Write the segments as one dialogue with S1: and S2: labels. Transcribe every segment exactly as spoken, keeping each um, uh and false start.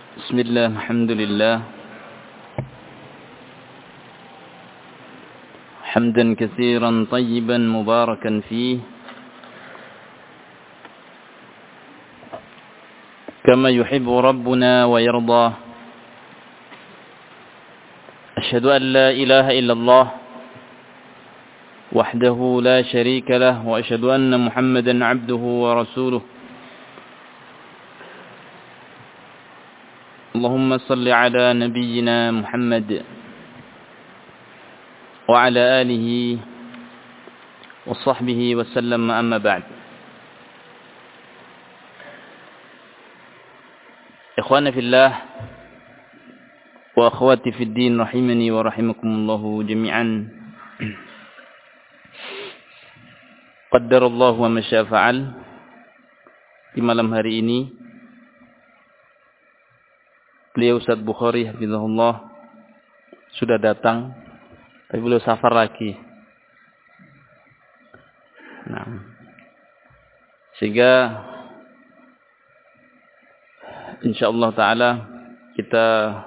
S1: بسم الله الحمد لله حمدا كثيرا طيبا مباركا فيه كما يحب ربنا ويرضى. أشهد أن لا إله إلا الله وحده لا شريك له، وأشهد أن محمدا عبده ورسوله. اللهم صل على نبينا محمد وعلى آله وصحبه وسلم، أما بعد. إخوانا في الله وأخواتي في الدين رحمني ورحمكم الله جميعا. Qaddarallahu wa ma syaa fa'al. Di malam hari ini beliau Ustaz Bukhari hafizahullah sudah datang, tapi beliau safar lagi. Nah, sehingga insyaallah taala kita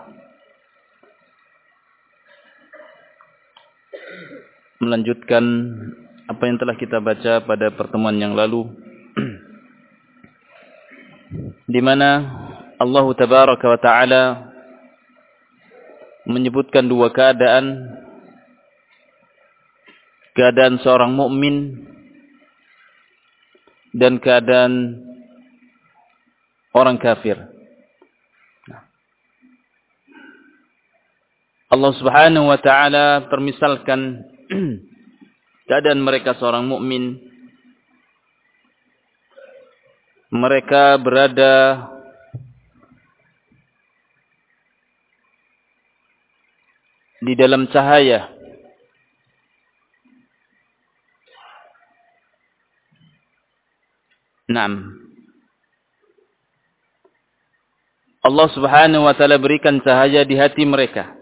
S1: melanjutkan apa yang telah kita baca pada pertemuan yang lalu, di mana Allah Tabaraka wa Ta'ala menyebutkan dua keadaan, keadaan seorang mukmin dan keadaan orang kafir. Allah Subhanahu wa Ta'ala permisalkan keadaan mereka seorang mukmin. Mereka berada di dalam cahaya. Naam. Allah Subhanahu wa Ta'ala berikan cahaya di hati mereka.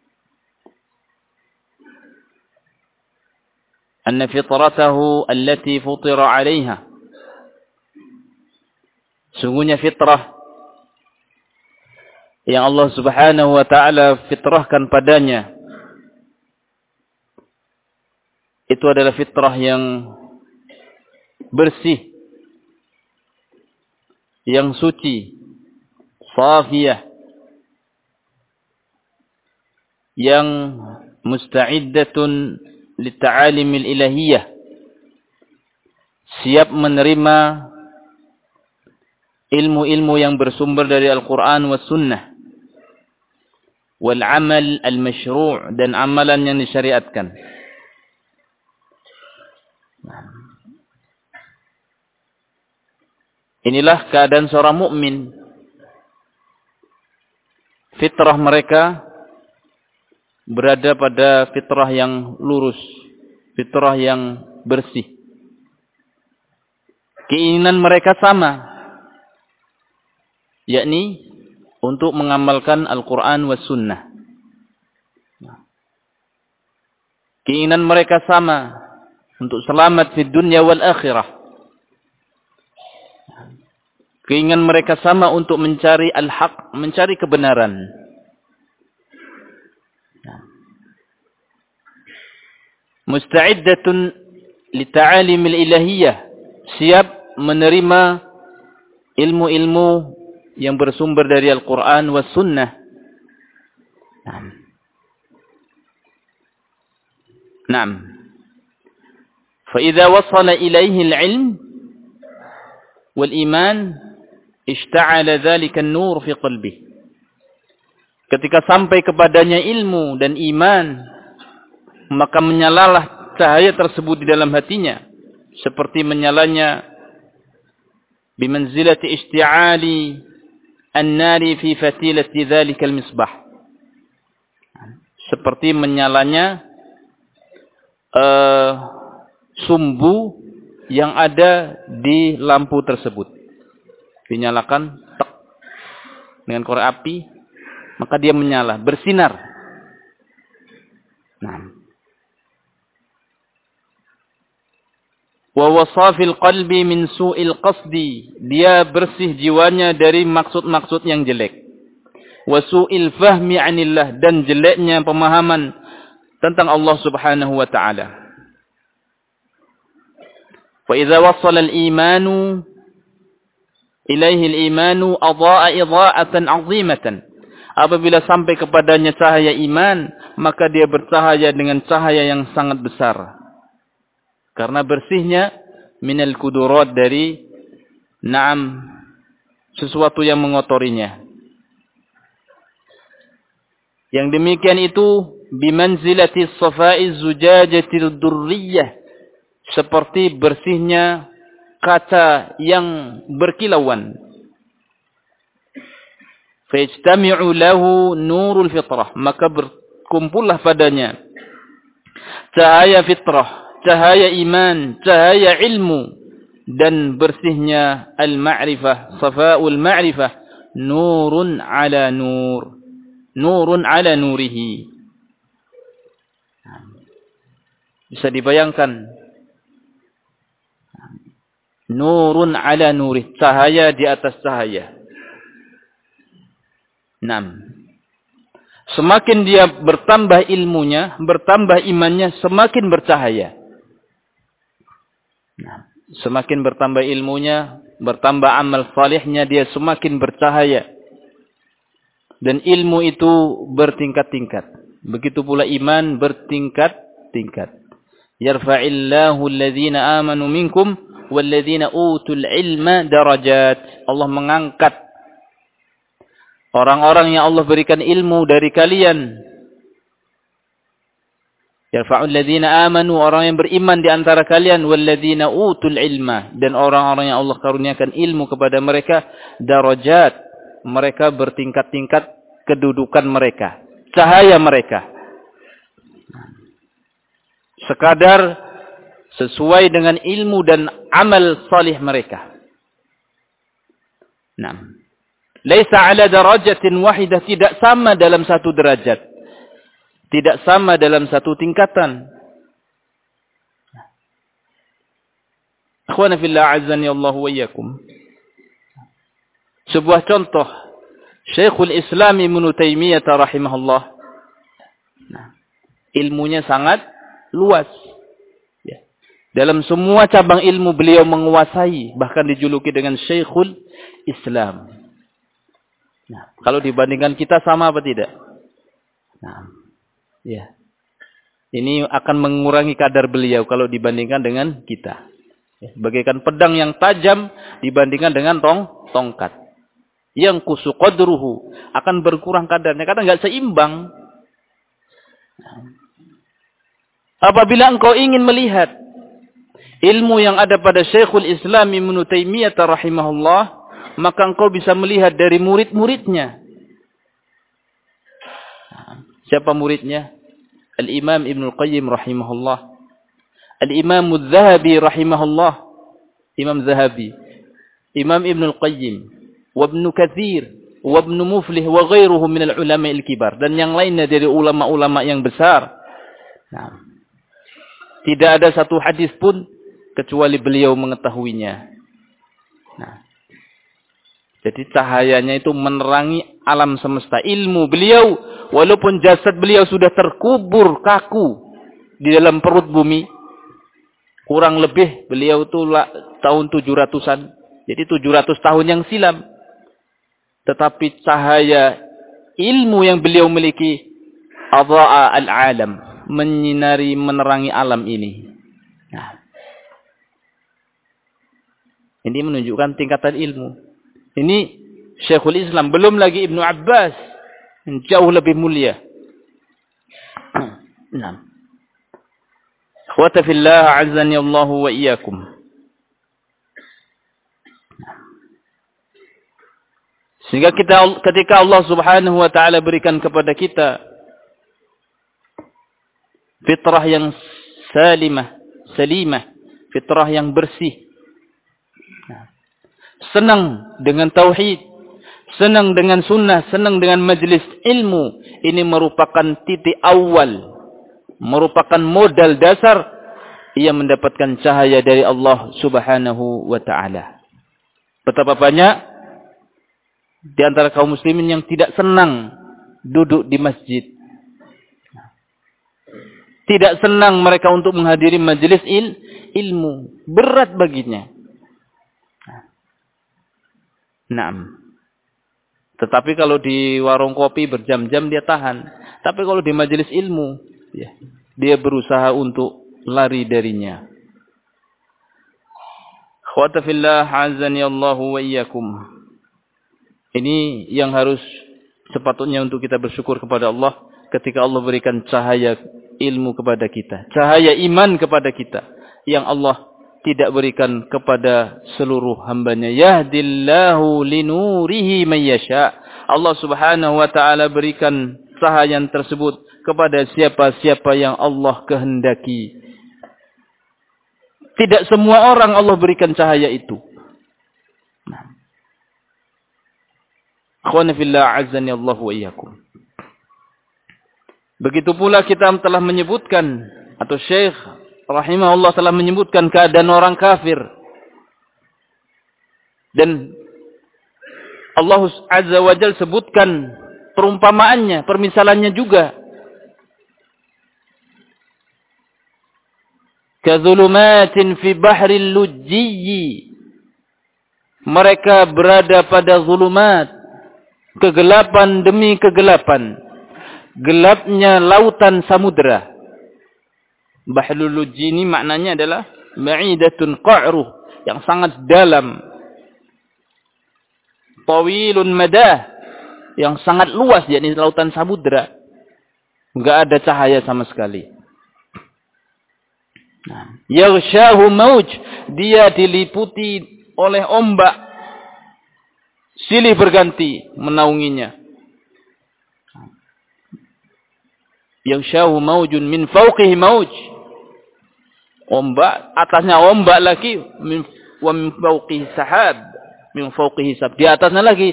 S1: Anna fitratahu allati futira 'alaiha. Sungguhnya fitrah yang Allah Subhanahu wa Ta'ala fitrahkan padanya itu adalah fitrah yang bersih, yang suci, safiyah, yang musta'iddatun lita'alimil ilahiyah, siap menerima ilmu-ilmu yang bersumber dari Al-Quran wa Sunnah, wal amal al-mashru' dan amalan yang disyariatkan. Inilah keadaan seorang mukmin. Fitrah mereka berada pada fitrah yang lurus, fitrah yang bersih. Keinginan mereka sama, yakni untuk mengamalkan Al-Quran wa Sunnah. Keinginan mereka sama untuk selamat di dunia wal akhirah. Keinginan mereka sama untuk mencari al-haq, mencari kebenaran. Musta'iddatun lita'alimil ilahiyah, siap menerima ilmu-ilmu yang bersumber dari Al-Quran wa Sunnah. Naam. فإذا وصل إليه العلم والإيمان اشتعل ذلك النور في قلبه. Ketika sampai kepadanya ilmu dan iman, maka menyalalah cahaya tersebut di dalam hatinya, seperti menyalanya bimanzilati isti'ali an-nari fi fatilati dzalikal misbah, seperti menyalanya uh, sumbu yang ada di lampu tersebut. Dinyalakan tek, dengan korek api, maka dia menyala, bersinar. Nah, wa wasafil qalbi min su'il qasdi, dia bersih jiwanya dari maksud-maksud yang jelek. wa su'il fahmi 'anillah, dan jeleknya pemahaman tentang Allah Subhanahu wa taala. Wa idza wassala al-imanu ilaihi al-imanu adha'a idha'atan 'azimatan. Apabila sampai kepadanya cahaya iman, maka dia bercahaya dengan cahaya yang sangat besar. Karena bersihnya minal kudurat, dari na'am sesuatu yang mengotorinya. Yang demikian itu bimanzilati safai zujajatil durriyah, seperti bersihnya kaca yang berkilauan. Fajtami'u lahu nurul fitrah, maka berkumpullah padanya cahaya fitrah, cahaya iman, cahaya ilmu, dan bersihnya al-ma'rifah, safaul ma'rifah, nurun ala nur, nurun ala nurihi. Bisa dibayangkan, nurun ala nurih, cahaya di atas cahaya. Naam. Semakin dia bertambah ilmunya, bertambah imannya, semakin bercahaya. Nah, semakin bertambah ilmunya, bertambah amal salihnya, dia semakin bercahaya. Dan ilmu itu bertingkat-tingkat. Begitu pula iman bertingkat-tingkat. Yarfa'illahu alladhina amanu minkum walladhina utul ilma darajat. Allah mengangkat orang-orang yang Allah berikan ilmu dari kalian. Yarfa'ul ladzina amanu, orang yang beriman di antara kalian, walladzina utul ilma, dan orang-orang yang Allah karuniakan ilmu kepada mereka, darajat, mereka bertingkat-tingkat kedudukan mereka, cahaya mereka. Sekadar sesuai dengan ilmu dan amal salih mereka. Nah, laisa ala darajatin wahidah, tidak sama dalam satu derajat. Tidak sama dalam satu tingkatan. Akhwana fillah azzani Allah wa iyyakum. Sebuah contoh, Syekhul Islam Ibnu Taimiyah rahimahullah. Nah, ilmunya sangat luas. Ya. Dalam semua cabang ilmu beliau menguasai, bahkan dijuluki dengan Syekhul Islam. Nah, kalau dibandingkan kita sama apa tidak? Nah, ya. Ini akan mengurangi kadar beliau kalau dibandingkan dengan kita. Ya, bagaikan pedang yang tajam dibandingkan dengan tong tongkat. Yang kusu qadruhu, akan berkurang kadarnya karena enggak seimbang. Apabila engkau ingin melihat ilmu yang ada pada Syekhul Islam Ibnu Taimiyah rahimahullah, maka engkau bisa melihat dari murid-muridnya. Siapa muridnya? Al-Imam Ibnu Qayyim rahimahullah. Al-Imam Az-Zahabi rahimahullah. Imam Zahabi. Imam Ibnu Qayyim. Wa Ibnu Katsir. Wa Ibnu Muflih. Wa ghairuhum minal ulama al-kibar. Dan yang lainnya dari ulama-ulama yang besar. Nah, tidak ada satu hadis pun kecuali beliau mengetahuinya. Nah, jadi cahayanya itu menerangi alam semesta. Ilmu beliau, walaupun jasad beliau sudah terkubur kaku di dalam perut bumi, kurang lebih beliau itu tahun tujuh ratusan. Jadi tujuh ratus tahun yang silam. Tetapi cahaya ilmu yang beliau miliki, adha'a al-alam, menyinari, menerangi alam ini. Nah, ini menunjukkan tingkatan ilmu. Ini Syekhul Islam, belum lagi Ibnu Abbas, jauh lebih mulia. Nah, akhwata fillah azzani Allah wa iyyakum. Sehingga kita, ketika Allah Subhanahu wa taala berikan kepada kita fitrah yang salimah, salimah, fitrah yang bersih, senang dengan tauhid, senang dengan sunnah, senang dengan majlis ilmu, ini merupakan titik awal, merupakan modal dasar ia mendapatkan cahaya dari Allah Subhanahu wa taala. Betapa banyak di antara kaum muslimin yang tidak senang duduk di masjid. Tidak senang mereka untuk menghadiri majelis il, ilmu. Berat baginya. Naam. Tetapi kalau di warung kopi berjam-jam dia tahan. Tapi kalau di majelis ilmu, ya, dia berusaha untuk lari darinya. Khawata fillah azani Allahu wa iyyakum. Ini yang harus sepatutnya untuk kita bersyukur kepada Allah ketika Allah berikan cahaya ilmu kepada kita, cahaya iman kepada kita yang Allah tidak berikan kepada seluruh hambanya. Yahdillahu linurihi man yasha. Allah Subhanahu wa taala berikan cahaya tersebut kepada siapa-siapa yang Allah kehendaki. Tidak semua orang Allah berikan cahaya itu. Akhwana fillah azzani Allah wa iyyakum. Begitu pula kita telah menyebutkan, atau Syekh rahimahullah telah menyebutkan keadaan orang kafir. Dan Allah Azza wa Jalla sebutkan perumpamaannya, permisalannya juga. Kadzulumatin fi bahril lujjiyyi. Mereka berada pada zulumat, kegelapan demi kegelapan. Gelapnya lautan samudra. Bahrul lujji ini maknanya adalah ma'idatun qa'ruh, yang sangat dalam. Tawilun madah, yang sangat luas, yakni lautan samudra. Enggak ada cahaya sama sekali. Nah, yaghshahu mauj, dia diliputi oleh ombak silih berganti menaunginya. Yaghshahu maujun min fawqihi mauj, ombak atasnya ombak lagi, min wa min fawqihi sahab, min fawqihi sahab, di atasnya lagi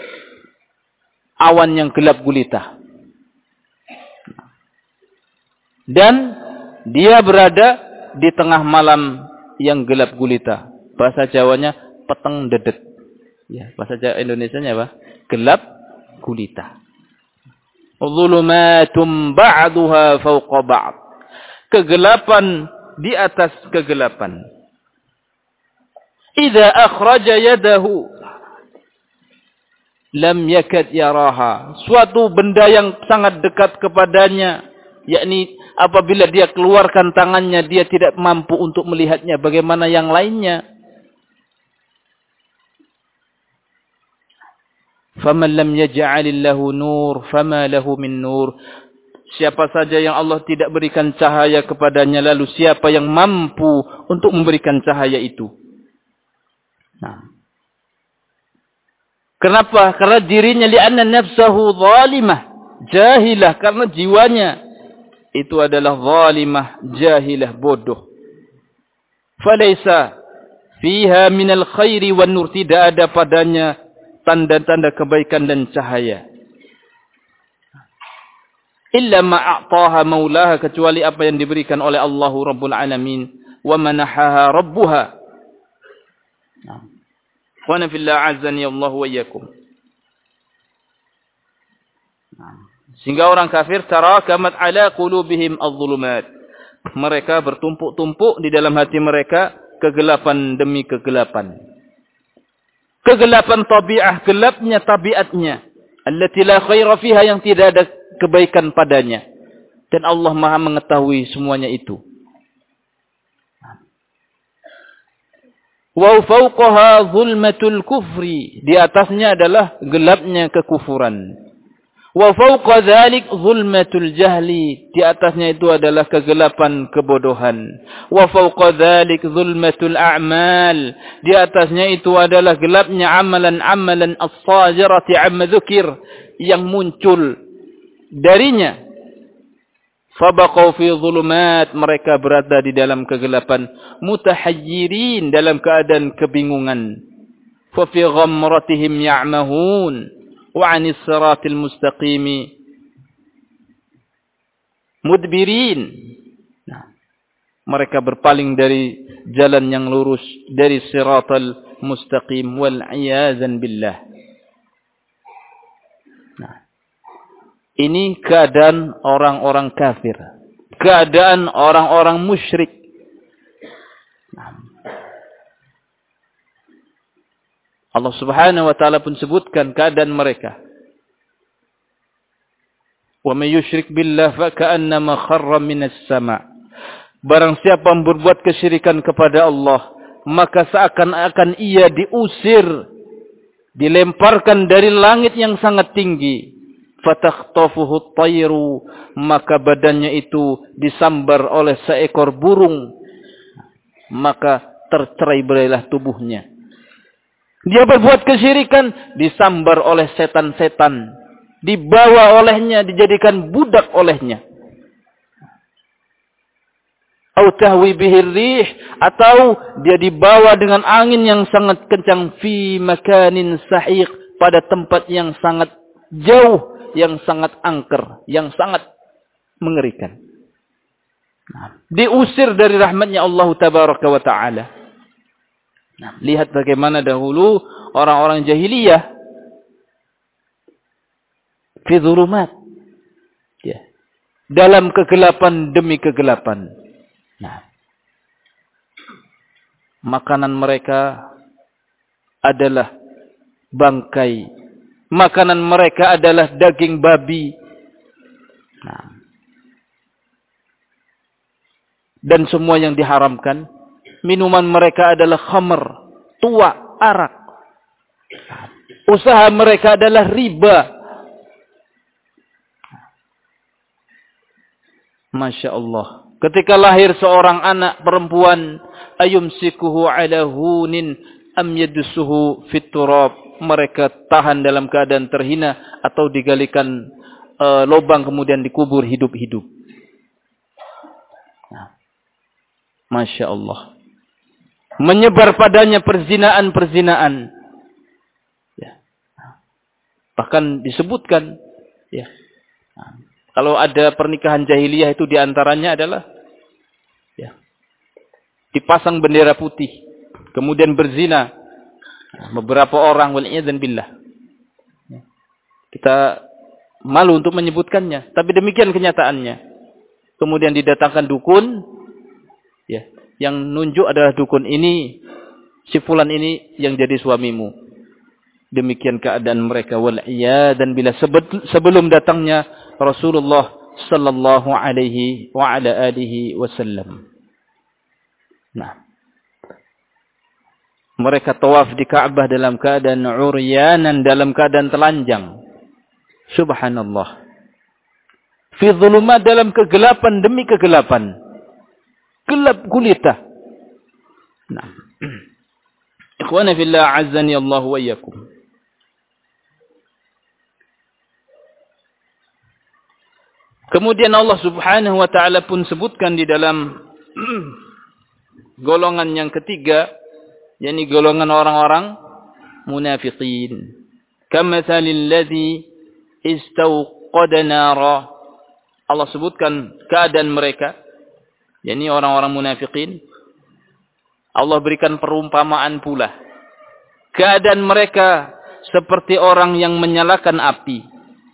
S1: awan yang gelap gulita. Dan dia berada di tengah malam yang gelap gulita. Bahasa Jawanya peteng dedet. Ya, bahasa Jawa Indonesianya apa? Gelap gulita. Dhulumatum ba'duha fawqa ba'd. Kegelapan di atas kegelapan. Idza akhraja yadahu lam yakad yaraha. Suatu benda yang sangat dekat kepadanya, yakni apabila dia keluarkan tangannya, dia tidak mampu untuk melihatnya. Bagaimana yang lainnya? Faman lam yaj'alillahu nur fama lahu min nur. Siapa saja yang Allah tidak berikan cahaya kepadanya, lalu siapa yang mampu untuk memberikan cahaya itu? Nah. Kenapa? Karena dirinya, li'anna nafsahu zalimah, jahilah, karena jiwanya itu adalah zalimah, jahilah, bodoh. Falaysa fiha minal khairi wan nur, tidak ada padanya tanda-tanda kebaikan dan cahaya. Illa ma'a'taha maulaha, kecuali apa yang diberikan oleh Allah Rabbul Alamin. Wa manahaha Rabbuha. Wa nafillah azani Allah wa iyyakum. Sehingga orang kafir tarakamat ala qulubihim adh-dhulumat. Mereka bertumpuk-tumpuk di dalam hati mereka kegelapan demi kegelapan. Kegelapan tabi'ah, gelapnya tabiatnya. Allati la khaira fiha, yang tidak ada kebaikan padanya. Dan Allah Maha mengetahui semuanya itu. Wa fawqaha zulmatul kufri, di atasnya adalah gelapnya kekufuran. Wa fawqa dzalik zulmatul jahli, di atasnya itu adalah kegelapan kebodohan. Wa fawqa dzalik zulmatul a'mal, di atasnya itu adalah gelapnya amalan-amalan as-sajirati amma dzukir, yang muncul darinya. Fabaqaw fi dhulumat, mereka berada di dalam kegelapan. Mutahayyirin, dalam keadaan kebingungan. Fa fi ghamratihim ya'mahun. Wa 'anis siratil mustaqimi mudbirin. Nah, mereka berpaling dari jalan yang lurus, dari siratal mustaqim, wal iyazan billah. Nah, ini keadaan orang-orang kafir, keadaan orang-orang musyrik. Nah, Allah Subhanahu wa taala pun sebutkan keadaan mereka. Wa may yusyrik billah fa ka'annama kharra minas sama'. Barang siapa yang berbuat kesyirikan kepada Allah, maka seakan-akan ia diusir, dilemparkan dari langit yang sangat tinggi. Fatakhtafuhu at-tayru, maka badannya itu disambar oleh seekor burung, maka tercerai-berailah tubuhnya. Dia berbuat kesyirikan, disambar oleh setan-setan, dibawa olehnya, dijadikan budak olehnya. Au tahwi bihi rih, atau dia dibawa dengan angin yang sangat kencang, fi makanin sahiq, pada tempat yang sangat jauh, yang sangat angker, yang sangat mengerikan. Nah, diusir dari rahmatnya Allah tabaraka wa ta'ala. Nah, lihat bagaimana dahulu orang-orang jahiliyah fi dhulumat, ya, dalam kegelapan demi kegelapan. Nah, makanan mereka adalah bangkai, makanan mereka adalah daging babi. Nah, dan semua yang diharamkan. Minuman mereka adalah khamr, tua, arak. Usaha mereka adalah riba. Masya Allah. Ketika lahir seorang anak perempuan, ayumsikuhu ala hunin am yadussuhu fit turab. Mereka tahan dalam keadaan terhina atau digalikan uh, lubang kemudian dikubur hidup-hidup. Nah, Masya Allah. Menyebar padanya perzinaan-perzinaan. Ya. Bahkan disebutkan, ya, nah, kalau ada pernikahan jahiliyah itu diantaranya adalah, ya, dipasang bendera putih, kemudian berzina beberapa orang, wal'iyadzan billah. Ya. Kita malu untuk menyebutkannya, tapi demikian kenyataannya. Kemudian didatangkan dukun, ya, yang nunjuk adalah dukun ini, si fulan ini yang jadi suamimu. Demikian keadaan mereka, wal'iyadzan billah, sebelum datangnya Rasulullah sallallahu alaihi wa ala alihi wasallam. Nah, mereka tawaf di Ka'bah dalam keadaan uryanan, dalam keadaan telanjang. Subhanallah. Fi dhulumat, dalam kegelapan demi kegelapan. Gelap gulita. Nah. Ikhwana fillah, azzani Allah wa iyyakum. Kemudian Allah Subhanahu wa taala pun sebutkan di dalam golongan yang ketiga, yakni golongan orang-orang munafiqin. Kamathalil ladzi istawqada nara. Allah sebutkan keadaan mereka, yakni orang-orang munafiqin. Allah berikan perumpamaan pula. Keadaan mereka seperti orang yang menyalakan api.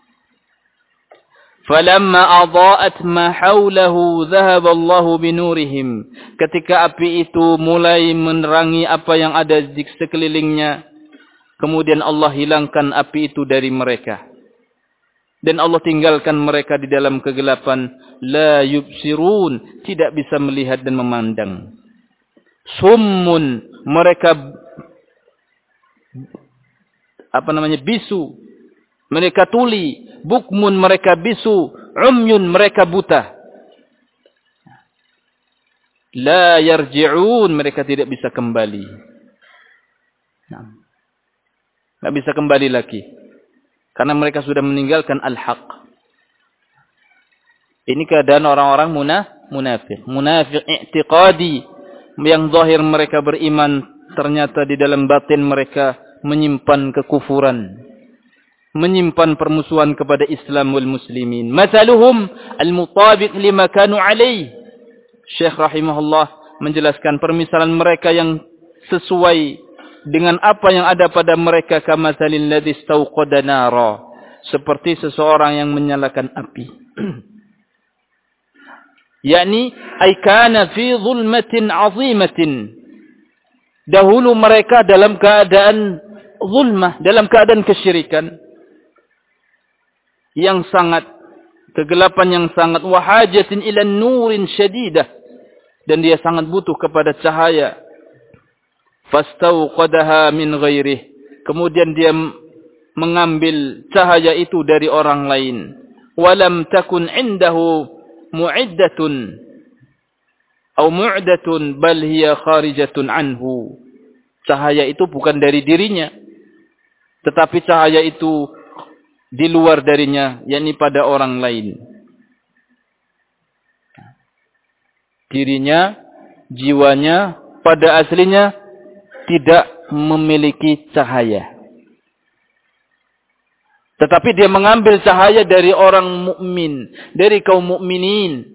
S1: Falamma adha'at ma haulahu dhahaba Allahu binurihim. Ketika api itu mulai menerangi apa yang ada di sekelilingnya, kemudian Allah hilangkan api itu dari mereka. Dan Allah tinggalkan mereka di dalam kegelapan. La yubsirun, tidak bisa melihat dan memandang. Summun, mereka apa namanya bisu, mereka tuli. Bukmun, mereka bisu. Umyun, mereka buta. La yarji'un, mereka tidak bisa kembali. Nah, tidak bisa kembali lagi. Karena mereka sudah meninggalkan al-haq. Ini keadaan orang-orang munaf, munafik. Munafik i'tiqadi. Yang zahir mereka beriman, ternyata di dalam batin mereka menyimpan kekufuran. Menyimpan permusuhan kepada Islam wal muslimin. Mathaluhum al-mutabiq lima kanu alaih. Syekh rahimahullah menjelaskan permisalan mereka yang sesuai dengan apa yang ada pada mereka. Kamathalil ladzi istawqada nara. seperti seseorang yang menyalakan api. Yakni ay kana fi zulmatin 'azimatin. Dahulu mereka dalam keadaan zulmah, dalam keadaan kesyirikan yang sangat, kegelapan yang sangat, wa hajatin ila nurin syadidah, dan dia sangat butuh kepada cahaya. Fastauqadaha min ghairih, kemudian dia mengambil cahaya itu dari orang lain. Walam takun indahu mu'iddatun atau mu'datun bal hiya kharijatun anhu. Cahaya itu bukan dari dirinya, tetapi cahaya itu di luar darinya, yakni pada orang lain. Dirinya, jiwanya pada aslinya tidak memiliki cahaya, tetapi dia mengambil cahaya dari orang mukmin, dari kaum mukminin.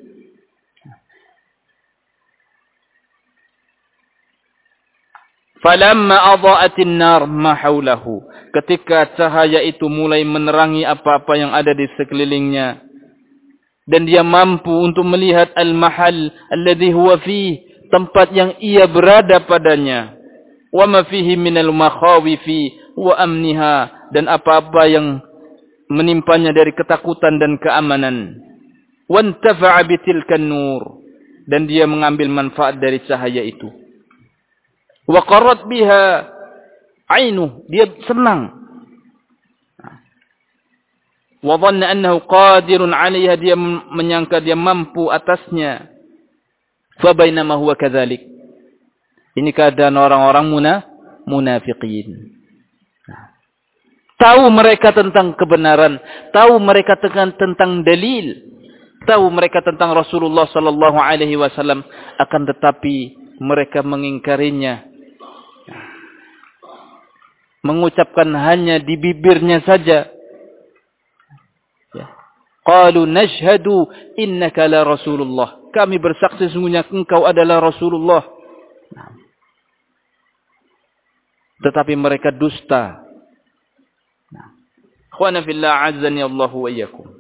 S1: Falamma adha'atin nar ma haulahu, ketika cahaya itu mulai menerangi apa-apa yang ada di sekelilingnya, dan dia mampu untuk melihat al-mahal alladhi huwa fihi, tempat yang ia berada padanya, wa ma fihi minal makhawifi wa amniha, dan apa-apa yang menimpanya dari ketakutan dan keamanan. Wantafa'a bitilkan nur, dan dia mengambil manfaat dari cahaya itu. Wa qarrat biha ainuh, dia senang. Wa dhanna annahu qadirun 'alayha, dia menyangka dia mampu atasnya. Fa bainama huwa kadzalik, ini keadaan orang-orang muna, munafiqin. Tahu mereka tentang kebenaran, tahu mereka tentang, tentang dalil, tahu mereka tentang Rasulullah sallallahu alaihi wasallam, akan tetapi mereka mengingkarinya. Mengucapkan hanya di bibirnya saja. Qalu nashhadu innaka la Rasulullah, kami bersaksi sungguhnya engkau adalah Rasulullah. Tetapi mereka dusta. Ikhwana fillah, azzani Allah wa iyyakum.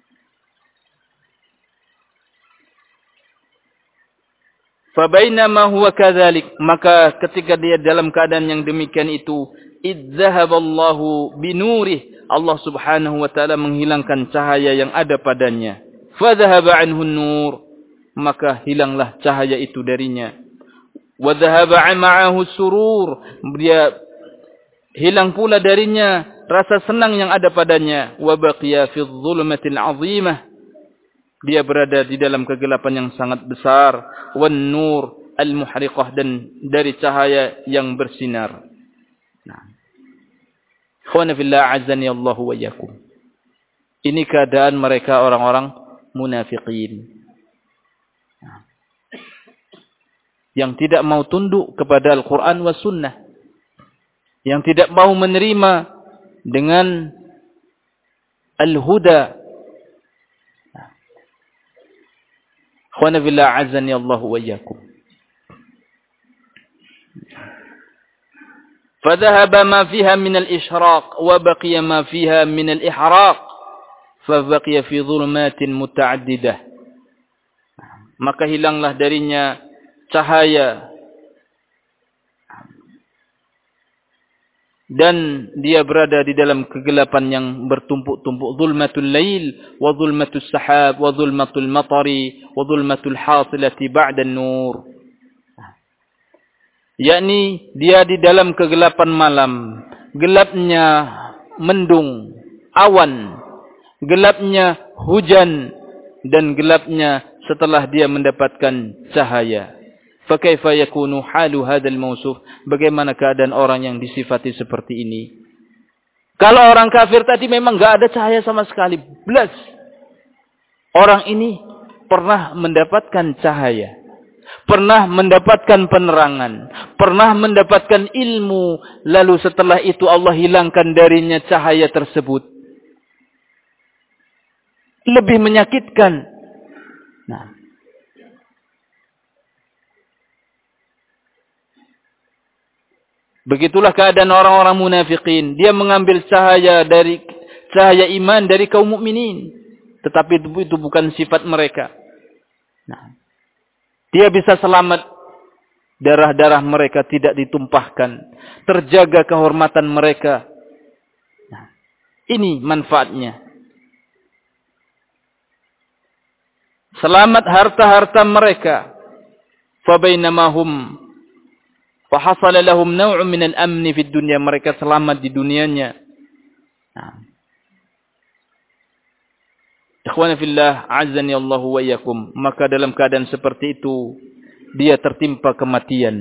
S1: Fabainama huwa kadzalik, maka ketika dia dalam keadaan yang demikian itu, idzahaballahu binurih, Allah Subhanahu wa taala menghilangkan cahaya yang ada padanya. Fadzahaba anhu nur, maka hilanglah cahaya itu darinya. Wa dhahaba ma'ahu surur, dia hilang pula darinya rasa senang yang ada padanya. Wa baqiya fi dhulumatil 'azimah, dia berada di dalam kegelapan yang sangat besar. Wan nur al-muhriqah, dan dari cahaya yang bersinar. Nah, ikhwana fillah, azzani Allah wa iyyakum. Ini keadaan mereka orang-orang munafiqin, yang tidak mau tunduk kepada Al-Quran wa Sunnah, yang tidak mau menerima dengan al-huda. Ikhwana fillah, azzani Allah wa iyyakum. Fadhahaba ma fiha min al-ishraq wa baqiya ma fiha min al-ihraq, fa baqiya fi dhulumatin muta'addidah. Maka hilanglah darinya cahaya, dan dia berada di dalam kegelapan yang bertumpuk-tumpuk. Zulmatul lail wa zulmatus sahab wa zulmatul matari wa zulmatul hasilati ba'da nur, yakni dia di dalam kegelapan malam, gelapnya mendung, awan, gelapnya hujan, dan gelapnya setelah dia mendapatkan cahaya. Fakaifa yakunu halu hadzal mausuf, bagaimana keadaan orang yang disifati seperti ini? Kalau orang kafir tadi memang enggak ada cahaya sama sekali, belas. Orang ini pernah mendapatkan cahaya, pernah mendapatkan penerangan, pernah mendapatkan ilmu, lalu setelah itu Allah hilangkan darinya cahaya tersebut. Lebih menyakitkan. Nah, begitulah keadaan orang-orang munafikin. Dia mengambil cahaya dari cahaya iman dari kaum mukminin. Tetapi itu, itu bukan sifat mereka. Nah, dia bisa selamat, darah-darah mereka tidak ditumpahkan, terjaga kehormatan mereka. Nah, ini manfaatnya. Selamat harta-harta mereka. Fabainama hum fa hasala lahum naw'un min al-amn fi dunya, mereka selamat di dunianya. Nah. Ikhwana fillah, azzani Allahu wa iyyakum. Maka dalam keadaan seperti itu dia tertimpa kematian.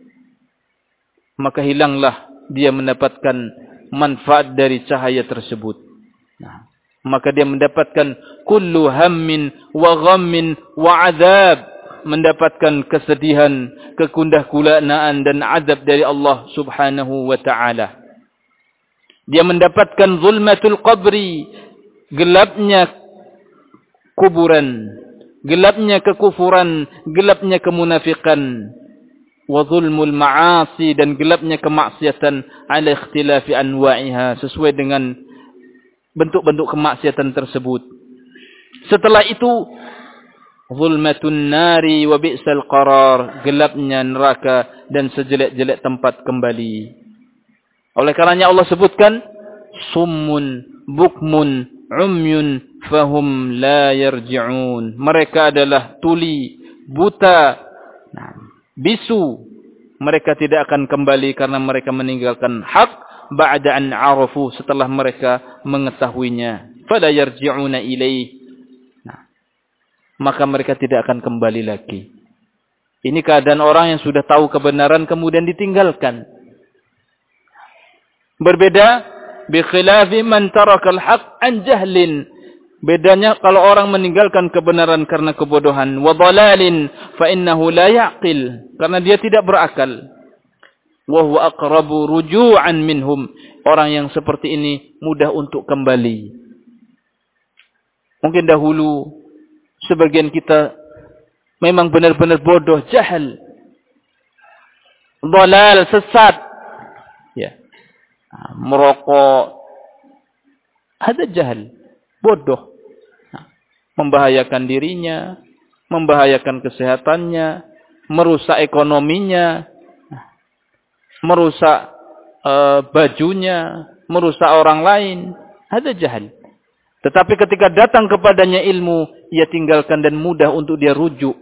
S1: Maka hilanglah dia mendapatkan manfaat dari cahaya tersebut. Nah, maka dia mendapatkan kullu hammin wa ghammin wa azab, mendapatkan kesedihan, kekundah gulanaan dan azab dari Allah Subhanahu wa taala. Dia mendapatkan zulmatul qabri, gelapnya kuburan, gelapnya kekufuran, gelapnya kemunafikan, wa zulmul ma'asi, dan gelapnya kemaksiatan ala ikhtilafi anwa'iha, sesuai dengan bentuk-bentuk kemaksiatan tersebut. Setelah itu zulmatun nari wa bi'sal qarar, gelapnya neraka dan sejelek-jelek tempat kembali. Oleh karenanya Allah sebutkan summun bukmun umyun fahum la yarji'un. Mereka adalah tuli, buta, bisu. Mereka tidak akan kembali karena mereka meninggalkan hak ba'da an arafu, setelah mereka mengetahuinya. Fala yarji'una ilaih. Maka mereka tidak akan kembali lagi. Ini keadaan orang yang sudah tahu kebenaran kemudian ditinggalkan. Berbeda bi khilafi man tarakal haq an jahlin. Bedanya kalau orang meninggalkan kebenaran karena kebodohan, wa dhalalin fa innahu la yaqil, karena dia tidak berakal. Wa huwa aqrabu ruju'an minhum. Orang yang seperti ini mudah untuk kembali. Mungkin dahulu sebagian kita memang benar-benar bodoh, jahil, dhalal, sesat, ya, merokok, ada jahil, bodoh, membahayakan dirinya, membahayakan kesehatannya, merusak ekonominya, merusak uh, bajunya, merusak orang lain, ada jahil. Tetapi ketika datang kepadanya ilmu, ia tinggalkan dan mudah untuk dia rujuk.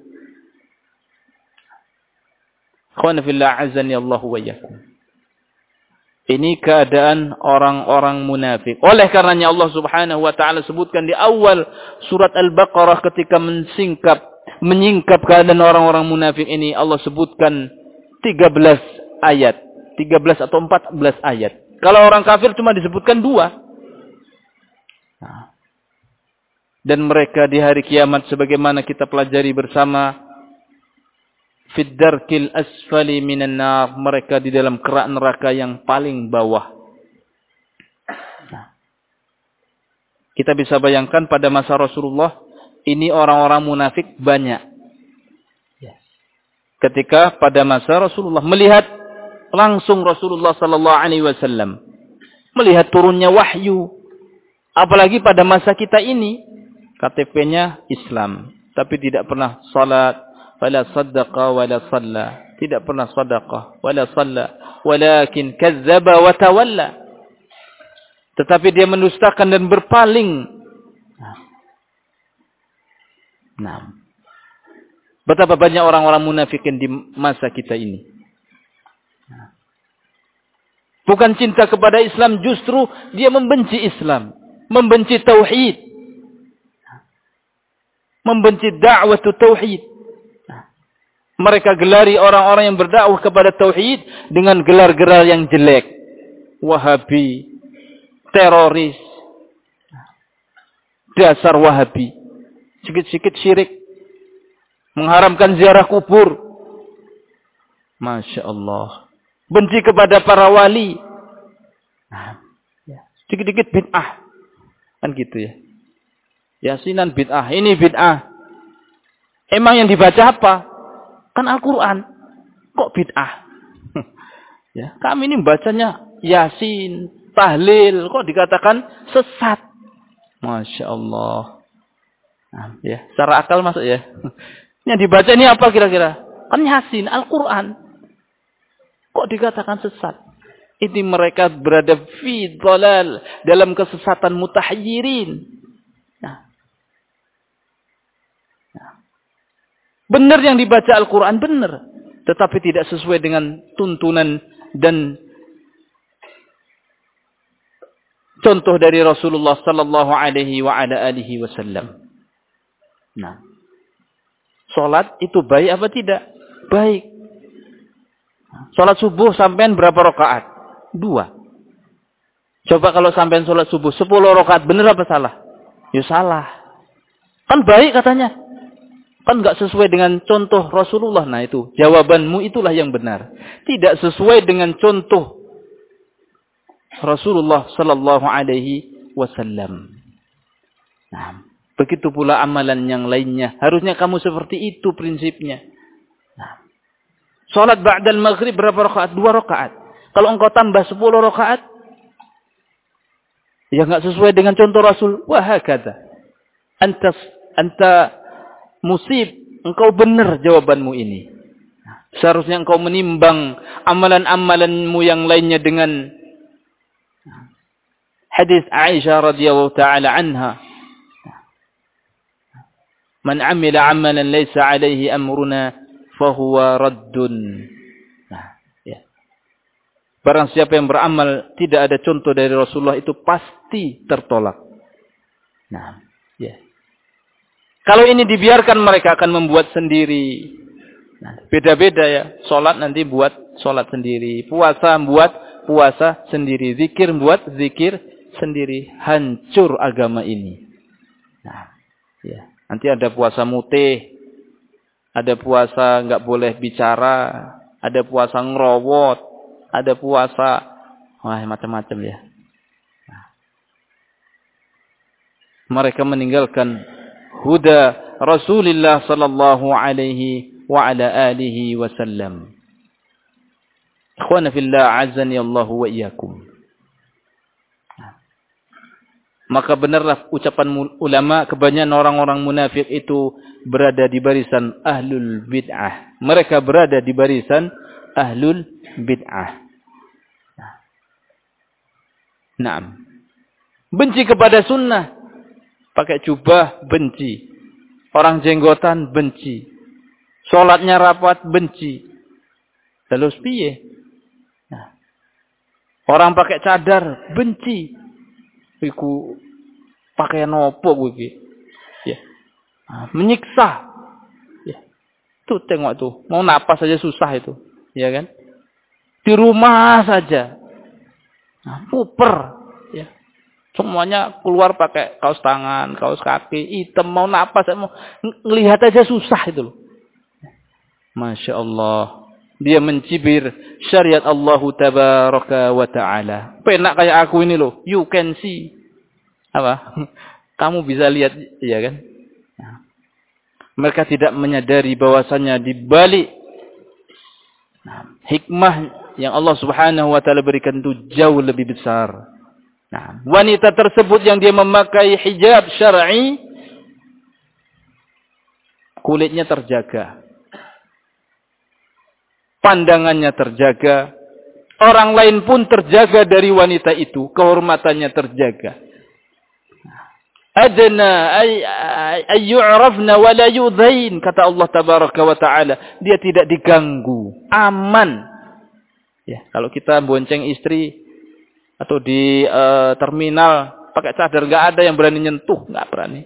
S1: Khawna fillah azani Allah wa iyyakum. Ini keadaan orang-orang munafik. Oleh karenanya Allah Subhanahu wa taala sebutkan di awal surat Al-Baqarah ketika mensingkap menyingkap keadaan orang-orang munafik ini, Allah sebutkan tiga belas ayat, tiga belas atau empat belas ayat. Kalau orang kafir cuma disebutkan dua. Nah. Dan mereka di hari kiamat sebagaimana kita pelajari bersama, fid darkil asfali minan nar, mereka di dalam kerak neraka yang paling bawah. Nah. Kita bisa bayangkan pada masa Rasulullah ini orang-orang munafik banyak. Ketika pada masa Rasulullah melihat langsung Rasulullah sallallahu alaihi wasallam, melihat turunnya wahyu. Apalagi pada masa kita ini, K T P-nya Islam, tapi tidak pernah salat, wala saddaqa wala shalla, tidak pernah sedekah wala shalla, walakin kazzaba wa tawalla. Tetapi dia mendustakan dan berpaling. Nah, betapa banyak orang-orang munafikin di masa kita ini. Bukan cinta kepada Islam, justru dia membenci Islam, membenci tauhid, membenci dakwah tauhid. Mereka gelari orang-orang yang berdakwah kepada tauhid dengan gelar-gelar yang jelek. Wahabi, teroris, dasar Wahabi, sikit-sikit syirik, mengharamkan ziarah kubur. Masya Allah. Benci kepada para wali. Sedikit-sedikit bid'ah. Kan gitu ya. Yasinan bid'ah, ini bid'ah. Emang yang dibaca apa? Kan Al-Quran. Kok bid'ah? Ya, kami ini bacanya Yasin, tahlil, kok dikatakan sesat? Masya Allah. Nah, ya, secara akal masuk ya. Yang dibaca ini apa kira-kira? Kan Yasin, Al-Quran. Kok dikatakan sesat? Ini mereka berada fi dhalal, dalam kesesatan mutahyirin. Nah. Nah. Benar yang dibaca Al-Quran, benar. Tetapi tidak sesuai dengan tuntunan dan contoh dari Rasulullah sallallahu alaihi wa ala alihi wasallam. Nah. Salat itu baik apa tidak? Baik. Salat subuh sampean berapa rakaat? Dua. Coba kalau sampean salat subuh sepuluh rakaat, benar apa salah? Ya salah. Kan baik katanya. Kan enggak sesuai dengan contoh Rasulullah. Nah itu, jawabanmu itulah yang benar. Tidak sesuai dengan contoh Rasulullah sallallahu alaihi wasallam. Nah, begitu pula amalan yang lainnya. Harusnya kamu seperti itu prinsipnya. Nah, salat ba'dal maghrib berapa rakaat? Dua rakaat. Kalau engkau tambah sepuluh rakaat, ya enggak sesuai dengan contoh Rasul. Wah, hakadha. Anta anta musib, engkau benar jawabanmu ini. Seharusnya engkau menimbang amalan-amalanmu yang lainnya dengan hadis Aisyah radhiyallahu taala anha. Man 'amila 'amalan laysa 'alaihi amruna fahuwa raddun. Nah, ya. Barang siapa yang beramal tidak ada contoh dari Rasulullah itu pasti tertolak. Nah, ya. Kalau ini dibiarkan mereka akan membuat sendiri. Nah, beda-beda ya. Salat nanti buat salat sendiri, puasa buat puasa sendiri, zikir buat zikir sendiri. Hancur agama ini. Nah, ya. Nanti ada puasa mutih, ada puasa enggak boleh bicara, ada puasa ngerowot, ada puasa wah macam-macam ya. Nah. Mereka meninggalkan huda Rasulullah sallallahu alaihi wa ala alihi wasallam. Ikhwana fillah azani Allah wa iyyakum. Maka benarlah ucapan ulama, kebanyakan orang-orang munafik itu berada di barisan ahlul bid'ah. Mereka berada di barisan ahlul bid'ah. Naam. Benci kepada sunnah. Pakai jubah, benci. Orang jenggotan, benci. Sholatnya rapat, benci. Lalu piye? Nah. Orang pakai cadar, benci. Iku pakaian opo gue ya. Nah, menyiksa. Ya. Tuh tengok tuh, mau napas saja susah itu, ya kan? Di rumah saja. Nah, puper, ya. Semuanya keluar pakai kaos tangan, kaos kaki, hitam, mau napas, mau ngelihat aja susah itu loh. Masya Allah. Dia mencibir syariat Allah tabaraka wa ta'ala. Penak kayak aku ini loh. You can see. Apa? Kamu bisa lihat. Ya kan? Nah. Mereka tidak menyadari bahwasannya di balik nah, hikmah yang Allah subhanahu wa ta'ala berikan itu jauh lebih besar. Nah, wanita tersebut yang dia memakai hijab syar'i, kulitnya terjaga. Pandangannya terjaga. Orang lain pun terjaga dari wanita itu. Kehormatannya terjaga. Adna ay yu'rafna wa la yudhain. Kata Allah tabaraka wa ta'ala. Dia tidak diganggu. Aman. Ya, kalau kita bonceng istri atau di uh, terminal pakai cadar, enggak ada yang berani nyentuh, enggak berani.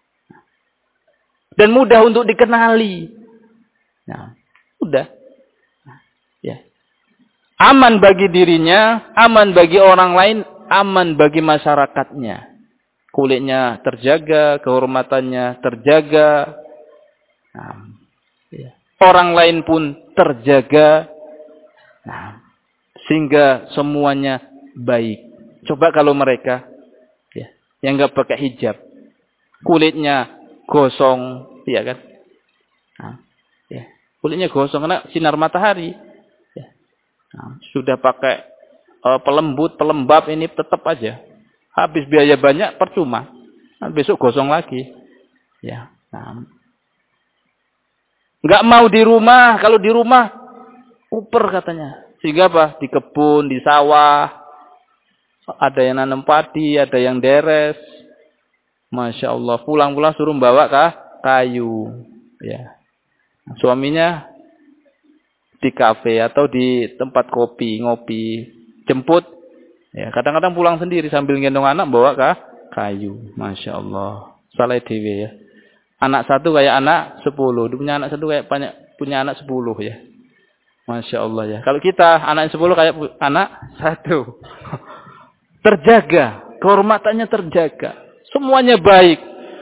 S1: Dan mudah untuk dikenali. Nah, mudah. Ya. Aman bagi dirinya, aman bagi orang lain, aman bagi masyarakatnya. Kulitnya terjaga, kehormatannya terjaga. Nah, ya. Orang lain pun terjaga. Nah, sehingga semuanya baik. Coba kalau mereka ya, yang enggak pakai hijab, kulitnya gosong, ya kan? Nah, ya. Kulitnya gosong karena sinar matahari. Nah, sudah pakai uh, pelembut, pelembab ini tetap aja. Habis biaya banyak percuma. Nah, besok gosong lagi. Ya. Nah. Nggak mau di rumah, kalau di rumah uper katanya. Sehingga apa? Di kebun, di sawah, ada yang nanam padi, ada yang deres. Masya Allah, pulang-pulang suruh bawa kah? Kayu. Ya. Suaminya di kafe atau di tempat kopi, ngopi, jemput. Ya, kadang-kadang pulang sendiri sambil gendong anak bawa kah? Kayu. Masya Allah. Salah dewe ya. Anak satu kayak anak sepuluh. Dia punya anak satu kayak banyak punya anak sepuluh ya. Masya Allah ya. Kalau kita anak sepuluh kayak anak satu. Terjaga. Kehormatannya terjaga. Semuanya baik.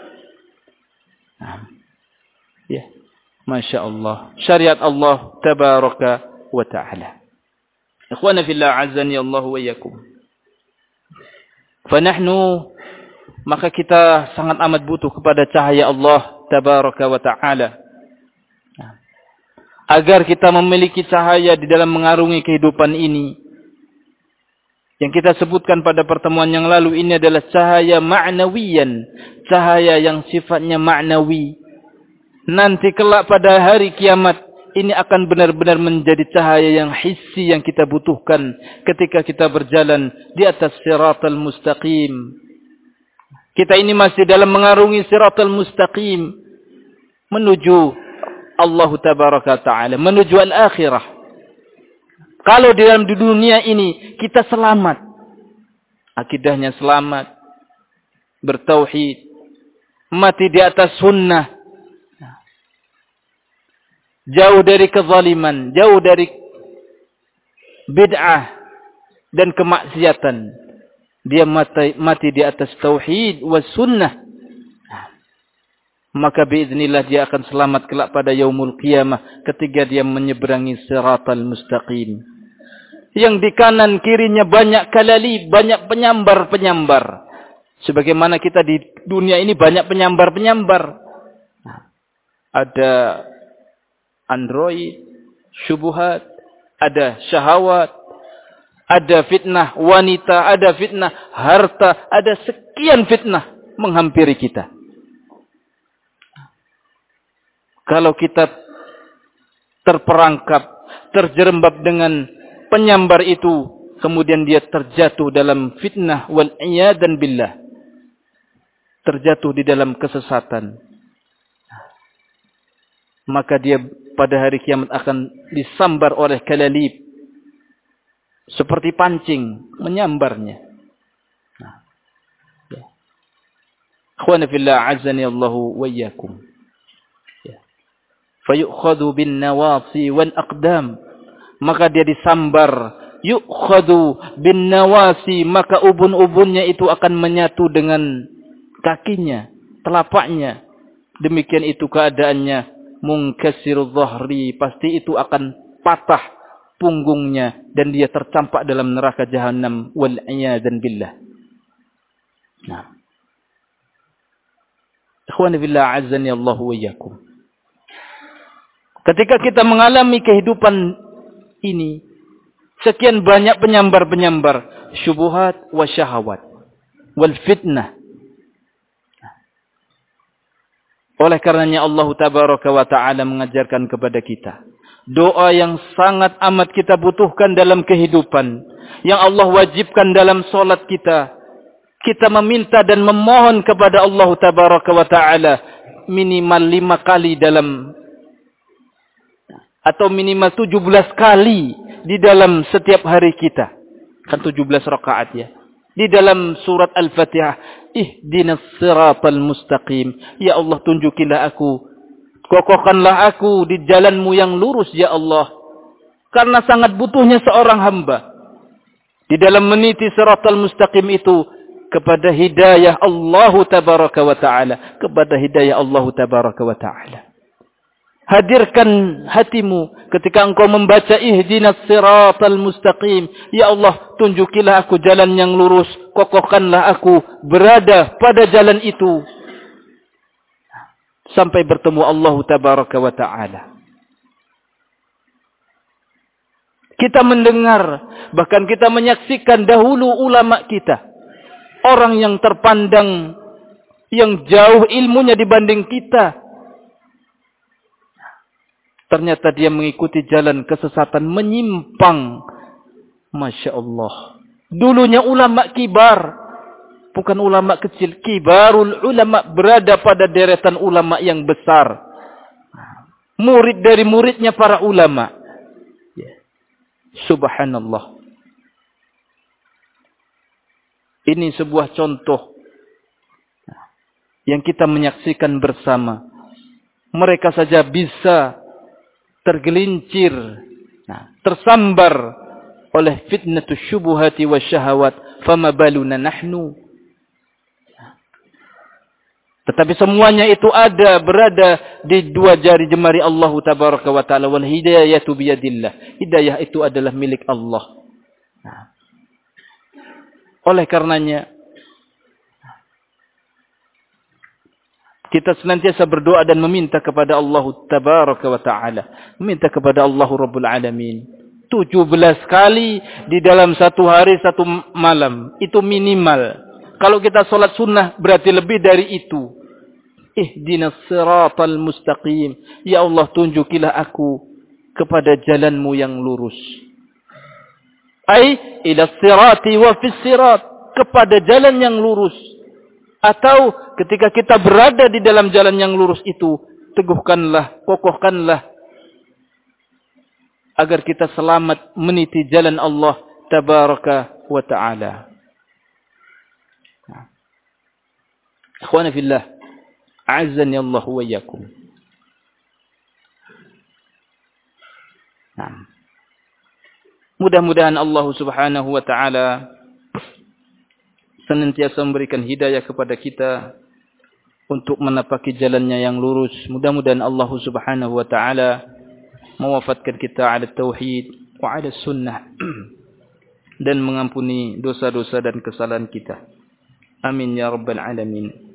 S1: Nah, ya. Masya Allah. Syariat Allah tabaraka wa ta'ala. Ikhwana fillah azani Allah wa iyyakum. Fanahnu, maka kita sangat amat butuh kepada cahaya Allah tabaraka wa ta'ala. Agar kita memiliki cahaya di dalam mengarungi kehidupan ini. Yang kita sebutkan pada pertemuan yang lalu ini adalah cahaya ma'nawiyan. Cahaya yang sifatnya ma'nawi. Nanti kelak pada hari kiamat ini akan benar-benar menjadi cahaya yang hissi yang kita butuhkan ketika kita berjalan di atas siratal mustaqim. Kita ini masih dalam mengarungi siratal mustaqim menuju Allah tabaraka ta'ala, menuju al-akhirah. Kalau di dalam dunia ini kita selamat, akidahnya selamat, bertauhid, mati di atas sunnah, jauh dari kezaliman, jauh dari bid'ah dan kemaksiatan. Dia mati, mati di atas tauhid was sunnah. Maka biiznillah dia akan selamat kelak pada yaumul qiyamah ketika dia menyeberangi siratal mustaqim. Yang di kanan kirinya banyak kalali, banyak penyambar-penyambar. Sebagaimana kita di dunia ini banyak penyambar-penyambar. Ada Android, syubuhat, ada syahwat, ada fitnah wanita, ada fitnah harta, ada sekian fitnah menghampiri kita. Kalau kita terperangkap, terjerembab dengan penyambar itu, kemudian dia terjatuh dalam fitnah wal iyadan billah. Terjatuh di dalam kesesatan. Maka dia pada hari kiamat akan disambar oleh kalalib. Seperti pancing, menyambarnya. Akhwana fillah azani Allahu wa iyyakum. Fayukhadhu bin nawasi wal aqdam. Maka dia disambar. Yukhadhu bin nawasi. Maka ubun-ubunnya itu akan menyatu dengan kakinya, telapaknya. Demikian itu keadaannya. Munkasirul dhahri. Pasti itu akan patah punggungnya. Dan dia tercampak dalam neraka jahannam. Wal'iyadan billah. Nah. Ikhwani billah azani Allahu wa iyyakum. Ketika kita mengalami kehidupan ini, sekian banyak penyambar-penyambar, syubuhat wa syahawat, wal fitnah. Oleh karenanya Allah tabaraka wa ta'ala mengajarkan kepada kita doa yang sangat amat kita butuhkan dalam kehidupan, yang Allah wajibkan dalam solat kita. Kita meminta dan memohon kepada Allah tabaraka wa ta'ala minimal lima kali dalam atau minimal tujuh belas kali di dalam setiap hari kita. Kan tujuh belas rakaat ya. Di dalam surat Al-Fatihah, ihdinas siratal mustaqim. Ya Allah, tunjukilah aku, kokohkanlah aku di jalanmu yang lurus ya Allah. Karena sangat butuhnya seorang hamba di dalam meniti siratal mustaqim itu kepada hidayah Allah tabaraka wa ta'ala, kepada hidayah Allah tabaraka wa ta'ala. Hadirkan hatimu ketika engkau membaca ihdinas siratal mustaqim. Ya Allah, tunjukilah aku jalan yang lurus. Kokohkanlah aku berada pada jalan itu. Sampai bertemu Allah tabaraka wa ta'ala. Kita mendengar, bahkan kita menyaksikan dahulu ulama kita. Orang yang terpandang, yang jauh ilmunya dibanding kita. Ternyata dia mengikuti jalan kesesatan, menyimpang. Masya Allah. Dulunya ulama kibar. Bukan ulama kecil. Kibarul ulama, berada pada deretan ulama yang besar. Murid dari muridnya para ulama. Subhanallah. Ini sebuah contoh yang kita menyaksikan bersama. Mereka saja bisa tergelincir, nah, tersambar oleh fitnatus syubuhati wa syahawat. Fama baluna nahnu. Tetapi semuanya itu ada, berada di dua jari jemari Allah tabaraka wa ta'ala. Wal hidayatu biyadillah. Hidayah itu adalah milik Allah. Nah. Oleh karenanya, kita senantiasa berdoa dan meminta kepada Allah tabaraka wa ta'ala. Meminta kepada Allah Rabbul Alamin. tujuh belas kali di dalam satu hari, satu malam. Itu minimal. Kalau kita sholat sunnah, berarti lebih dari itu. Ihdinas siratal mustaqim. Ya Allah, tunjukilah aku kepada jalanmu yang lurus. Ay, ila sirati wa fis sirat. Kepada jalan yang lurus. Atau ketika kita berada di dalam jalan yang lurus itu, teguhkanlah, kokohkanlah. Agar kita selamat meniti jalan Allah tabaraka wa ta'ala. Ikhwana fillah. A'azzani Allah wa iyyakum. Nah. Mudah-mudahan Allah Subhanahu wa taala senantiasa memberikan hidayah kepada kita untuk menapaki jalannya yang lurus. Mudah-mudahan Allah Subhanahu wa taala mewafatkan kita ala tauhid wa ala sunnah dan mengampuni dosa-dosa dan kesalahan kita. Amin ya rabbal alamin.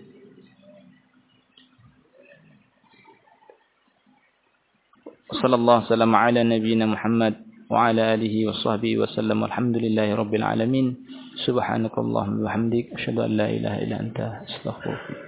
S1: Sallallahu alaihi wasallam ala nabiyyina Muhammad wa ala alihi wa sahbihi wa sallam. Alhamdulillahi rabbil alamin. Subhanakallahumma wa bihamdik, asyhadu an la ilaha illa anta, astaghfiruka.